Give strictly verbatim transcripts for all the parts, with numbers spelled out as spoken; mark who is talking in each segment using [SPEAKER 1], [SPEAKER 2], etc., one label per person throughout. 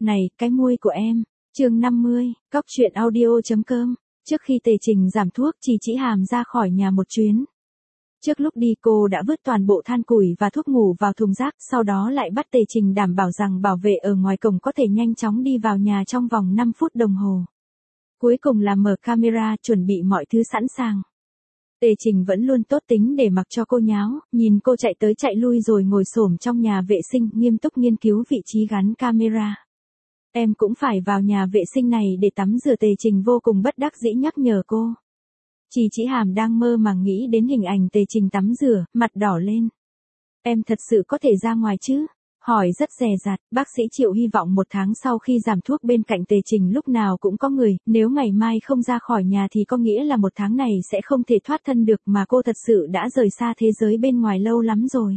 [SPEAKER 1] Này, cái môi của em. Chương năm mươi, cóc truyện audio chấm com. Trước khi Tề Trình giảm thuốc, Trì Chỉ Hàm ra khỏi nhà một chuyến. Trước lúc đi cô đã vứt toàn bộ than củi và thuốc ngủ vào thùng rác, sau đó lại bắt Tề Trình đảm bảo rằng bảo vệ ở ngoài cổng có thể nhanh chóng đi vào nhà trong vòng năm phút đồng hồ. Cuối cùng là mở camera, chuẩn bị mọi thứ sẵn sàng. Tề Trình vẫn luôn tốt tính để mặc cho cô nháo, nhìn cô chạy tới chạy lui rồi ngồi xổm trong nhà vệ sinh, nghiêm túc nghiên cứu vị trí gắn camera. Em cũng phải vào nhà vệ sinh này để tắm rửa. Tề Trình vô cùng bất đắc dĩ nhắc nhở cô. Trì Chỉ Hàm đang mơ màng nghĩ đến hình ảnh Tề Trình tắm rửa, mặt đỏ lên. Em thật sự có thể ra ngoài chứ? Hỏi rất dè dặt. Bác sĩ Triệu hy vọng một tháng sau khi giảm thuốc bên cạnh Tề Trình lúc nào cũng có người, nếu ngày mai không ra khỏi nhà thì có nghĩa là một tháng này sẽ không thể thoát thân được, mà cô thật sự đã rời xa thế giới bên ngoài lâu lắm rồi.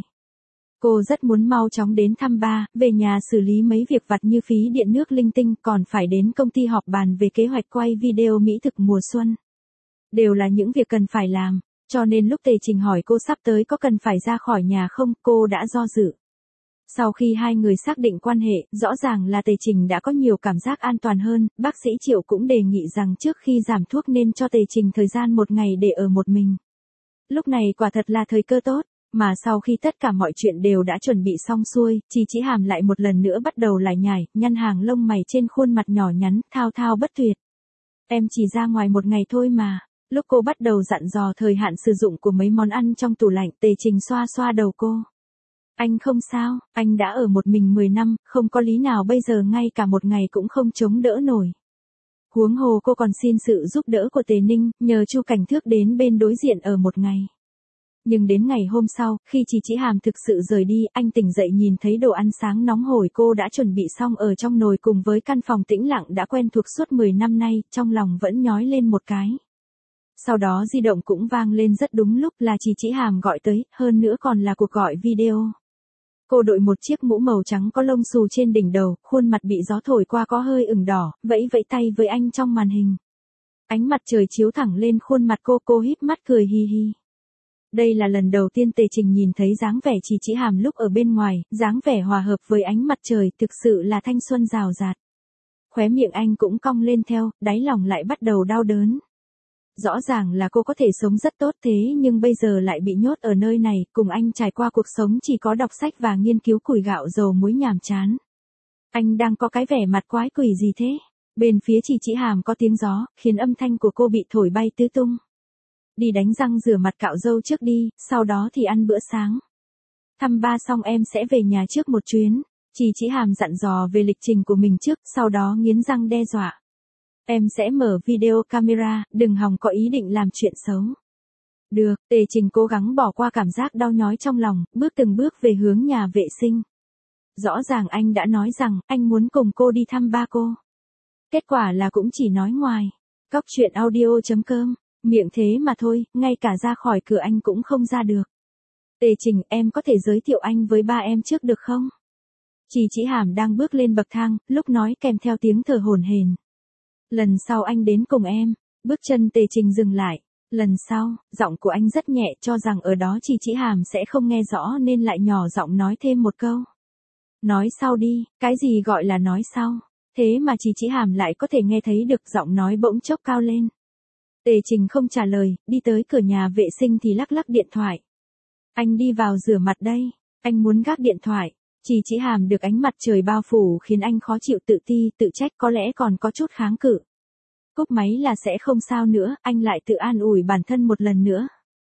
[SPEAKER 1] Cô rất muốn mau chóng đến thăm ba, về nhà xử lý mấy việc vặt như phí điện nước linh tinh, còn phải đến công ty họp bàn về kế hoạch quay video mỹ thực mùa xuân. Đều là những việc cần phải làm, cho nên lúc Tề Trình hỏi cô sắp tới có cần phải ra khỏi nhà không, cô đã do dự. Sau khi hai người xác định quan hệ, rõ ràng là Tề Trình đã có nhiều cảm giác an toàn hơn, bác sĩ Triệu cũng đề nghị rằng trước khi giảm thuốc nên cho Tề Trình thời gian một ngày để ở một mình. Lúc này quả thật là thời cơ tốt. Mà sau khi tất cả mọi chuyện đều đã chuẩn bị xong xuôi, Trì Chỉ Hàm lại một lần nữa bắt đầu lải nhải, nhăn hàng lông mày trên khuôn mặt nhỏ nhắn, thao thao bất tuyệt. Em chỉ ra ngoài một ngày thôi mà. Lúc cô bắt đầu dặn dò thời hạn sử dụng của mấy món ăn trong tủ lạnh, Tề Trình xoa xoa đầu cô. Anh không sao, anh đã ở một mình mười năm, không có lý nào bây giờ ngay cả một ngày cũng không chống đỡ nổi. Huống hồ cô còn xin sự giúp đỡ của Tề Ninh, nhờ Chu Cảnh Thước đến bên đối diện ở một ngày. Nhưng đến ngày hôm sau, khi Trì Chỉ Hàm thực sự rời đi, anh tỉnh dậy nhìn thấy đồ ăn sáng nóng hổi cô đã chuẩn bị xong ở trong nồi cùng với căn phòng tĩnh lặng đã quen thuộc suốt mười năm nay, trong lòng vẫn nhói lên một cái. Sau đó di động cũng vang lên rất đúng lúc, là Trì Chỉ Hàm gọi tới, hơn nữa còn là cuộc gọi video. Cô đội một chiếc mũ màu trắng có lông xù trên đỉnh đầu, khuôn mặt bị gió thổi qua có hơi ửng đỏ, vẫy vẫy tay với anh trong màn hình. Ánh mặt trời chiếu thẳng lên khuôn mặt cô, cô híp mắt cười hi hi. Đây là lần đầu tiên Tề Trình nhìn thấy dáng vẻ Trì Chỉ Hàm lúc ở bên ngoài, dáng vẻ hòa hợp với ánh mặt trời, thực sự là thanh xuân rào rạt. Khóe miệng anh cũng cong lên theo, đáy lòng lại bắt đầu đau đớn. Rõ ràng là cô có thể sống rất tốt thế nhưng bây giờ lại bị nhốt ở nơi này, cùng anh trải qua cuộc sống chỉ có đọc sách và nghiên cứu củi gạo dầu muối nhàm chán. Anh đang có cái vẻ mặt quái quỷ gì thế? Bên phía Trì Chỉ Hàm có tiếng gió, khiến âm thanh của cô bị thổi bay tứ tung. Đi đánh răng rửa mặt cạo râu trước đi, sau đó thì ăn bữa sáng. Thăm ba xong em sẽ về nhà trước một chuyến. Trì Chỉ Hàm dặn dò về lịch trình của mình trước, sau đó nghiến răng đe dọa. Em sẽ mở video camera, đừng hòng có ý định làm chuyện xấu. Được, Tề Trình cố gắng bỏ qua cảm giác đau nhói trong lòng, bước từng bước về hướng nhà vệ sinh. Rõ ràng anh đã nói rằng, anh muốn cùng cô đi thăm ba cô. Kết quả là cũng chỉ nói ngoài. Cóc truyện audio chấm com. Miệng thế mà thôi, ngay cả ra khỏi cửa anh cũng không ra được. Tề Trình, em có thể giới thiệu anh với ba em trước được không? Trì Chỉ Hàm đang bước lên bậc thang, lúc nói kèm theo tiếng thở hổn hển. Lần sau anh đến cùng em. Bước chân Tề Trình dừng lại. Lần sau, giọng của anh rất nhẹ, cho rằng ở đó Trì Chỉ Hàm sẽ không nghe rõ nên lại nhỏ giọng nói thêm một câu. Nói sau đi, cái gì gọi là nói sau? Thế mà Trì Chỉ Hàm lại có thể nghe thấy được, giọng nói bỗng chốc cao lên. Tề Trình không trả lời, đi tới cửa nhà vệ sinh thì lắc lắc điện thoại. Anh đi vào rửa mặt đây, anh muốn gác điện thoại. Trì Chỉ Hàm được ánh mặt trời bao phủ khiến anh khó chịu, tự ti, tự trách, có lẽ còn có chút kháng cự. Cúp máy là sẽ không sao nữa, anh lại tự an ủi bản thân một lần nữa.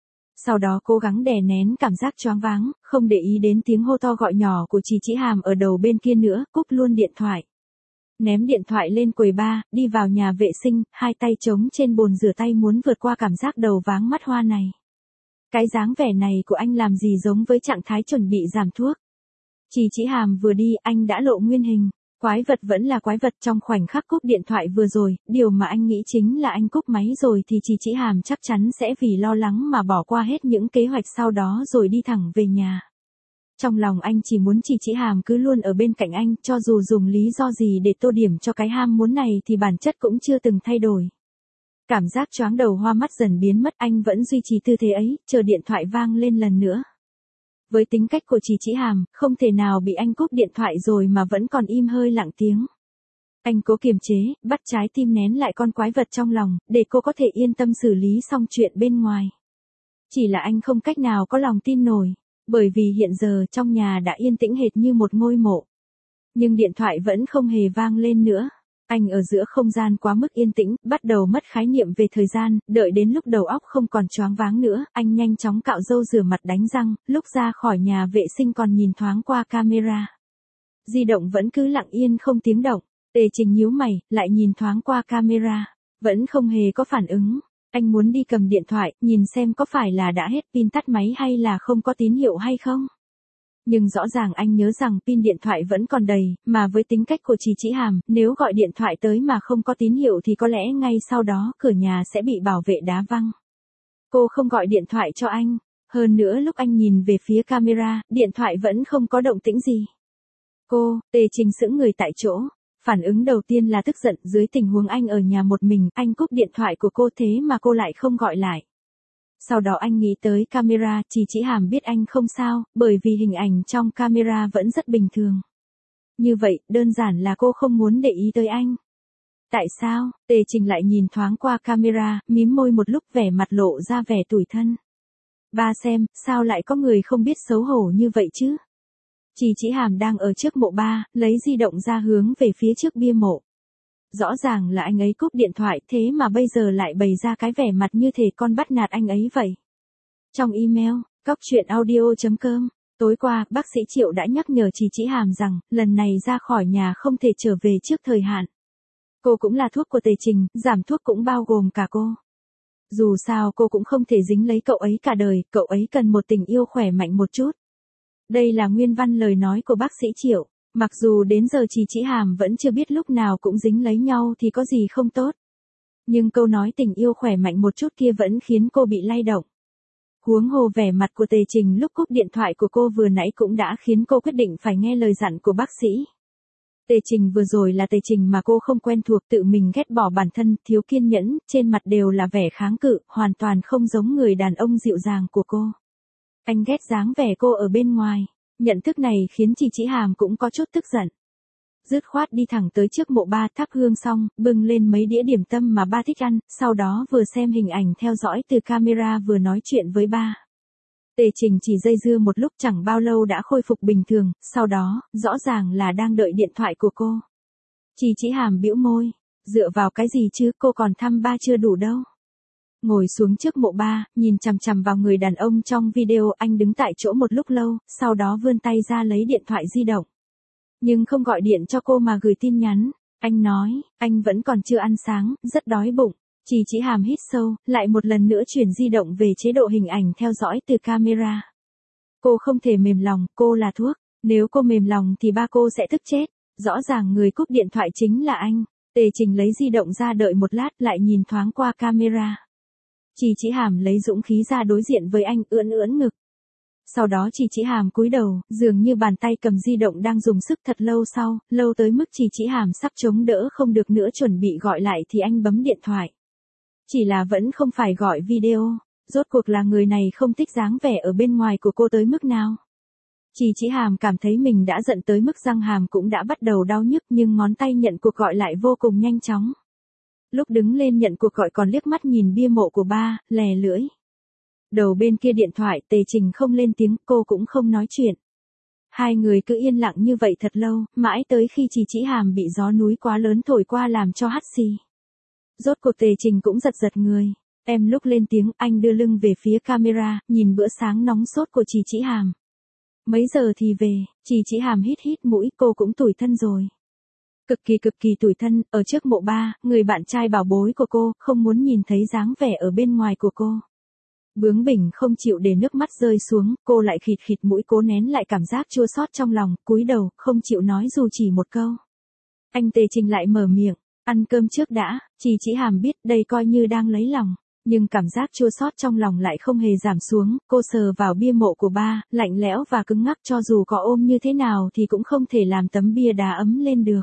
[SPEAKER 1] Sau đó cố gắng đè nén cảm giác choáng váng, không để ý đến tiếng hô to gọi nhỏ của Trì Chỉ Hàm ở đầu bên kia nữa, cúp luôn điện thoại. Ném điện thoại lên quầy bar, đi vào nhà vệ sinh, hai tay trống trên bồn rửa tay muốn vượt qua cảm giác đầu váng mắt hoa này. Cái dáng vẻ này của anh làm gì giống với trạng thái chuẩn bị giảm thuốc. Trì Chỉ Hàm vừa đi, anh đã lộ nguyên hình. Quái vật vẫn là quái vật. Trong khoảnh khắc cúp điện thoại vừa rồi, điều mà anh nghĩ chính là anh cúp máy rồi thì Trì Chỉ Hàm chắc chắn sẽ vì lo lắng mà bỏ qua hết những kế hoạch sau đó rồi đi thẳng về nhà. Trong lòng anh chỉ muốn Trì Chỉ Hàm cứ luôn ở bên cạnh anh, cho dù dùng lý do gì để tô điểm cho cái ham muốn này thì bản chất cũng chưa từng thay đổi. Cảm giác choáng đầu hoa mắt dần biến mất, anh vẫn duy trì tư thế ấy, chờ điện thoại vang lên lần nữa. Với tính cách của Trì Chỉ Hàm, không thể nào bị anh cúp điện thoại rồi mà vẫn còn im hơi lặng tiếng. Anh cố kiềm chế, bắt trái tim nén lại con quái vật trong lòng, để cô có thể yên tâm xử lý xong chuyện bên ngoài. Chỉ là anh không cách nào có lòng tin nổi, bởi vì hiện giờ trong nhà đã yên tĩnh hệt như một ngôi mộ. Nhưng điện thoại vẫn không hề vang lên nữa. Anh ở giữa không gian quá mức yên tĩnh, bắt đầu mất khái niệm về thời gian, đợi đến lúc đầu óc không còn choáng váng nữa, anh nhanh chóng cạo râu rửa mặt đánh răng, lúc ra khỏi nhà vệ sinh còn nhìn thoáng qua camera. Di động vẫn cứ lặng yên không tiếng động, Tề Trình nhíu mày, lại nhìn thoáng qua camera, vẫn không hề có phản ứng. Anh muốn đi cầm điện thoại, nhìn xem có phải là đã hết pin tắt máy hay là không có tín hiệu hay không. Nhưng rõ ràng anh nhớ rằng pin điện thoại vẫn còn đầy, mà với tính cách của Trì Chỉ Hàm, nếu gọi điện thoại tới mà không có tín hiệu thì có lẽ ngay sau đó cửa nhà sẽ bị bảo vệ đá văng. Cô không gọi điện thoại cho anh, hơn nữa lúc anh nhìn về phía camera, điện thoại vẫn không có động tĩnh gì. Cô, Tề Trình sững người tại chỗ, phản ứng đầu tiên là tức giận, dưới tình huống anh ở nhà một mình, anh cúp điện thoại của cô thế mà cô lại không gọi lại. Sau đó anh nghĩ tới camera, Trì Chỉ Hàm biết anh không sao, bởi vì hình ảnh trong camera vẫn rất bình thường. Như vậy, đơn giản là cô không muốn để ý tới anh. Tại sao? Tề Trình lại nhìn thoáng qua camera, mím môi một lúc, vẻ mặt lộ ra vẻ tủi thân. Ba xem, sao lại có người không biết xấu hổ như vậy chứ? Trì Chỉ Hàm đang ở trước mộ ba, lấy di động ra hướng về phía trước bia mộ. Rõ ràng là anh ấy cúp điện thoại, thế mà bây giờ lại bày ra cái vẻ mặt như thể con bắt nạt anh ấy vậy. Trong email, cóc truyện audio chấm com, tối qua, bác sĩ Triệu đã nhắc nhở Trì Chỉ Hàm rằng, lần này ra khỏi nhà không thể trở về trước thời hạn. Cô cũng là thuốc của Tề Trình, giảm thuốc cũng bao gồm cả cô. Dù sao cô cũng không thể dính lấy cậu ấy cả đời, cậu ấy cần một tình yêu khỏe mạnh một chút. Đây là nguyên văn lời nói của bác sĩ Triệu. Mặc dù đến giờ Trì Chỉ Hàm vẫn chưa biết lúc nào cũng dính lấy nhau thì có gì không tốt. Nhưng câu nói tình yêu khỏe mạnh một chút kia vẫn khiến cô bị lay động. Huống hồ vẻ mặt của Tề Trình lúc cúp điện thoại của cô vừa nãy cũng đã khiến cô quyết định phải nghe lời dặn của bác sĩ. Tề Trình vừa rồi là Tề Trình mà cô không quen thuộc, tự mình ghét bỏ bản thân, thiếu kiên nhẫn, trên mặt đều là vẻ kháng cự, hoàn toàn không giống người đàn ông dịu dàng của cô. Anh ghét dáng vẻ cô ở bên ngoài. Nhận thức này khiến Trì Chỉ Hàm cũng có chút tức giận. Dứt khoát đi thẳng tới trước mộ ba, thắp hương xong, bưng lên mấy đĩa điểm tâm mà ba thích ăn, sau đó vừa xem hình ảnh theo dõi từ camera vừa nói chuyện với ba. Tề Trình chỉ dây dưa một lúc chẳng bao lâu đã khôi phục bình thường, sau đó, rõ ràng là đang đợi điện thoại của cô. Trì Chỉ Hàm bĩu môi, dựa vào cái gì chứ, cô còn thăm ba chưa đủ đâu. Ngồi xuống trước mộ ba, nhìn chằm chằm vào người đàn ông trong video, anh đứng tại chỗ một lúc lâu, sau đó vươn tay ra lấy điện thoại di động. Nhưng không gọi điện cho cô mà gửi tin nhắn. Anh nói, anh vẫn còn chưa ăn sáng, rất đói bụng. Trì Chỉ Hàm hít sâu, lại một lần nữa chuyển di động về chế độ hình ảnh theo dõi từ camera. Cô không thể mềm lòng, cô là thuốc. Nếu cô mềm lòng thì ba cô sẽ tức chết. Rõ ràng người cúp điện thoại chính là anh. Tề Trình lấy di động ra đợi một lát, lại nhìn thoáng qua camera. Trì Chỉ Hàm lấy dũng khí ra đối diện với anh, ưỡn ưỡn ngực. Sau đó Trì Chỉ Hàm cúi đầu, dường như bàn tay cầm di động đang dùng sức thật lâu sau, lâu tới mức Trì Chỉ Hàm sắp chống đỡ không được nữa, chuẩn bị gọi lại thì anh bấm điện thoại. Chỉ là vẫn không phải gọi video, rốt cuộc là người này không thích dáng vẻ ở bên ngoài của cô tới mức nào. Trì Chỉ Hàm cảm thấy mình đã giận tới mức răng hàm cũng đã bắt đầu đau nhức, nhưng ngón tay nhận cuộc gọi lại vô cùng nhanh chóng. Lúc đứng lên nhận cuộc gọi còn liếc mắt nhìn bia mộ của ba, lè lưỡi. Đầu bên kia điện thoại, Tề Trình không lên tiếng, cô cũng không nói chuyện. Hai người cứ yên lặng như vậy thật lâu, mãi tới khi Trì Chỉ Hàm bị gió núi quá lớn thổi qua làm cho hắt xì. Rốt cuộc Tề Trình cũng giật giật người. Em lúc lên tiếng, anh đưa lưng về phía camera, nhìn bữa sáng nóng sốt của Trì Chỉ Hàm. Mấy giờ thì về? Trì Chỉ Hàm hít hít mũi, cô cũng tủi thân rồi. Cực kỳ cực kỳ tủi thân, ở trước mộ ba, người bạn trai bảo bối của cô, không muốn nhìn thấy dáng vẻ ở bên ngoài của cô. Bướng bỉnh không chịu để nước mắt rơi xuống, cô lại khịt khịt mũi cố nén lại cảm giác chua xót trong lòng, cúi đầu, không chịu nói dù chỉ một câu. Anh Tề Trình lại mở miệng, ăn cơm trước đã. Trì Chỉ Hàm biết đây coi như đang lấy lòng, nhưng cảm giác chua xót trong lòng lại không hề giảm xuống, cô sờ vào bia mộ của ba, lạnh lẽo và cứng ngắc, cho dù có ôm như thế nào thì cũng không thể làm tấm bia đá ấm lên được.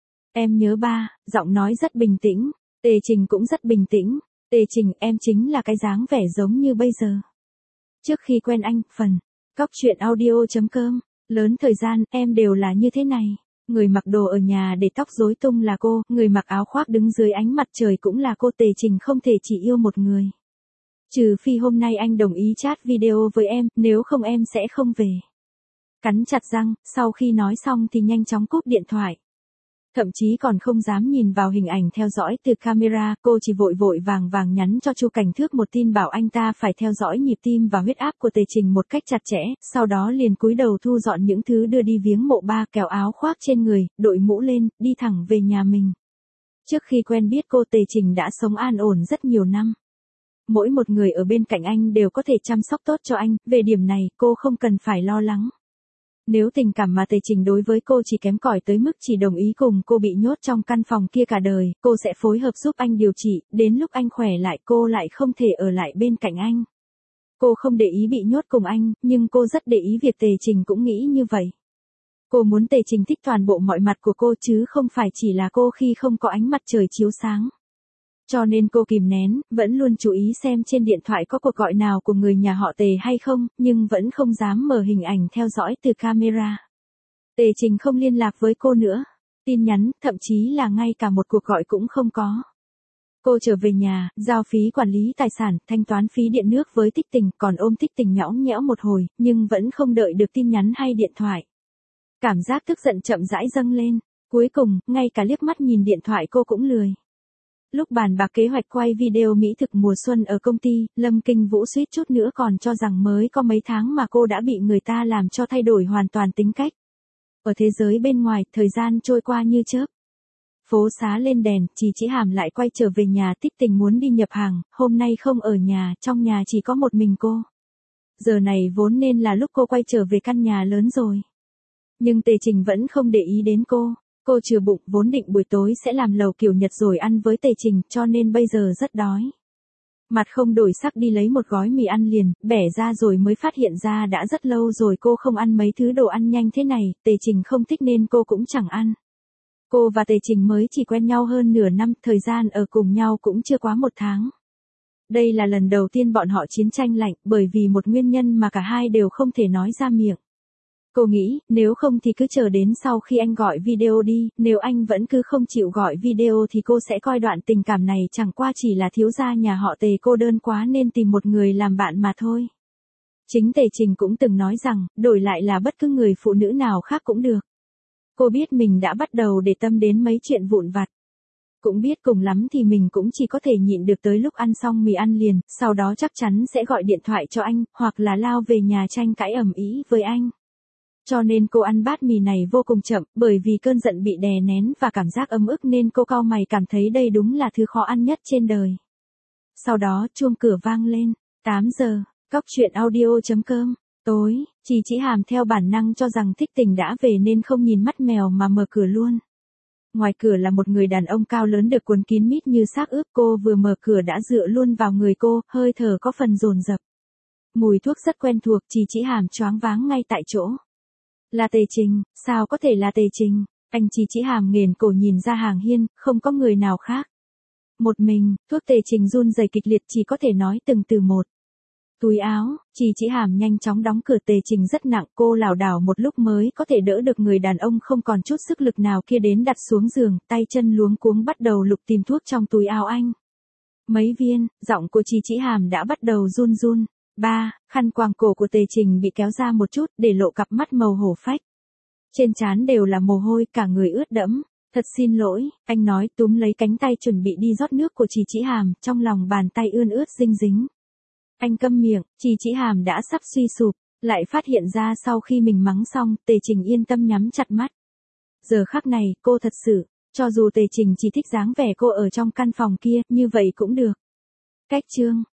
[SPEAKER 1] Em nhớ ba, giọng nói rất bình tĩnh, Tề Trình cũng rất bình tĩnh. Tề Trình, em chính là cái dáng vẻ giống như bây giờ. Trước khi quen anh, phần, cóc truyện audio chấm com, lớn thời gian, em đều là như thế này. Người mặc đồ ở nhà để tóc rối tung là cô, người mặc áo khoác đứng dưới ánh mặt trời cũng là cô. Tề Trình không thể chỉ yêu một người. Trừ phi hôm nay anh đồng ý chat video với em, nếu không em sẽ không về. Cắn chặt răng, sau khi nói xong thì nhanh chóng cúp điện thoại. Thậm chí còn không dám nhìn vào hình ảnh theo dõi từ camera, cô chỉ vội vội vàng vàng nhắn cho Chu Cảnh Thước một tin bảo anh ta phải theo dõi nhịp tim và huyết áp của Tề Trình một cách chặt chẽ, sau đó liền cúi đầu thu dọn những thứ đưa đi viếng mộ ba, kéo áo khoác trên người, đội mũ lên, đi thẳng về nhà mình. Trước khi quen biết cô, Tề Trình đã sống an ổn rất nhiều năm. Mỗi một người ở bên cạnh anh đều có thể chăm sóc tốt cho anh, về điểm này cô không cần phải lo lắng. Nếu tình cảm mà Tề Trình đối với cô chỉ kém cỏi tới mức chỉ đồng ý cùng cô bị nhốt trong căn phòng kia cả đời, cô sẽ phối hợp giúp anh điều trị, đến lúc anh khỏe lại cô lại không thể ở lại bên cạnh anh. Cô không để ý bị nhốt cùng anh, nhưng cô rất để ý việc Tề Trình cũng nghĩ như vậy. Cô muốn Tề Trình thích toàn bộ mọi mặt của cô chứ không phải chỉ là cô khi không có ánh mặt trời chiếu sáng. Cho nên cô kìm nén, vẫn luôn chú ý xem trên điện thoại có cuộc gọi nào của người nhà họ Tề hay không, nhưng vẫn không dám mở hình ảnh theo dõi từ camera. Tề Trình không liên lạc với cô nữa. Tin nhắn, thậm chí là ngay cả một cuộc gọi cũng không có. Cô trở về nhà, giao phí quản lý tài sản, thanh toán phí điện nước với Tích Tình, còn ôm Tích Tình nhõng nhẽo một hồi, nhưng vẫn không đợi được tin nhắn hay điện thoại. Cảm giác tức giận chậm rãi dâng lên. Cuối cùng, ngay cả liếc mắt nhìn điện thoại cô cũng lười. Lúc bàn bạc kế hoạch quay video mỹ thực mùa xuân ở công ty, Lâm Kinh Vũ suýt chút nữa còn cho rằng mới có mấy tháng mà cô đã bị người ta làm cho thay đổi hoàn toàn tính cách. Ở thế giới bên ngoài, thời gian trôi qua như chớp. Phố xá lên đèn, Trì Chỉ Hàm lại quay trở về nhà. Tích Tình muốn đi nhập hàng, hôm nay không ở nhà, trong nhà chỉ có một mình cô. Giờ này vốn nên là lúc cô quay trở về căn nhà lớn rồi. Nhưng Tề Trình vẫn không để ý đến cô. Cô chừa bụng, vốn định buổi tối sẽ làm lẩu kiểu Nhật rồi ăn với Tề Trình, cho nên bây giờ rất đói. Mặt không đổi sắc đi lấy một gói mì ăn liền, bẻ ra rồi mới phát hiện ra đã rất lâu rồi cô không ăn mấy thứ đồ ăn nhanh thế này, Tề Trình không thích nên cô cũng chẳng ăn. Cô và Tề Trình mới chỉ quen nhau hơn nửa năm, thời gian ở cùng nhau cũng chưa quá một tháng. Đây là lần đầu tiên bọn họ chiến tranh lạnh, bởi vì một nguyên nhân mà cả hai đều không thể nói ra miệng. Cô nghĩ, nếu không thì cứ chờ đến sau khi anh gọi video đi, nếu anh vẫn cứ không chịu gọi video thì cô sẽ coi đoạn tình cảm này chẳng qua chỉ là thiếu gia nhà họ Tề cô đơn quá nên tìm một người làm bạn mà thôi. Chính Tề Trình cũng từng nói rằng, đổi lại là bất cứ người phụ nữ nào khác cũng được. Cô biết mình đã bắt đầu để tâm đến mấy chuyện vụn vặt. Cũng biết cùng lắm thì mình cũng chỉ có thể nhịn được tới lúc ăn xong mì ăn liền, sau đó chắc chắn sẽ gọi điện thoại cho anh, hoặc là lao về nhà tranh cãi ầm ĩ với anh. Cho nên cô ăn bát mì này vô cùng chậm, bởi vì cơn giận bị đè nén và cảm giác ấm ức nên cô cau mày cảm thấy đây đúng là thứ khó ăn nhất trên đời. Sau đó chuông cửa vang lên, tám giờ, cóc truyện audio chấm com, tối, Trì Chỉ Hàm theo bản năng cho rằng Tích Tình đã về nên không nhìn mắt mèo mà mở cửa luôn. Ngoài cửa là một người đàn ông cao lớn được cuốn kín mít như xác ướp, cô vừa mở cửa đã dựa luôn vào người cô, hơi thở có phần dồn dập. Mùi thuốc rất quen thuộc, Trì Chỉ Hàm choáng váng ngay tại chỗ. Là Tề Trình, sao có thể là Tề Trình? Anh Trì Chỉ Hàm nghển cổ nhìn ra hàng hiên, không có người nào khác. Một mình, thuốc Tề Trình run rẩy kịch liệt chỉ có thể nói từng từ một. Túi áo, Trì Chỉ Hàm nhanh chóng đóng cửa. Tề Trình rất nặng, cô lảo đảo một lúc mới có thể đỡ được người đàn ông không còn chút sức lực nào kia đến đặt xuống giường, tay chân luống cuống bắt đầu lục tìm thuốc trong túi áo anh. Mấy viên, giọng của Trì Chỉ Hàm đã bắt đầu run run. Ba, khăn quàng cổ của Tề Trình bị kéo ra một chút, để lộ cặp mắt màu hổ phách. Trên trán đều là mồ hôi, cả người ướt đẫm. Thật xin lỗi, anh nói, túm lấy cánh tay chuẩn bị đi rót nước của Trì Chỉ Hàm, trong lòng bàn tay ươn ướt dinh dính. Anh câm miệng, Trì Chỉ Hàm đã sắp suy sụp, lại phát hiện ra sau khi mình mắng xong, Tề Trình yên tâm nhắm chặt mắt. Giờ khắc này, cô thật sự, cho dù Tề Trình chỉ thích dáng vẻ cô ở trong căn phòng kia, như vậy cũng được. Cách chương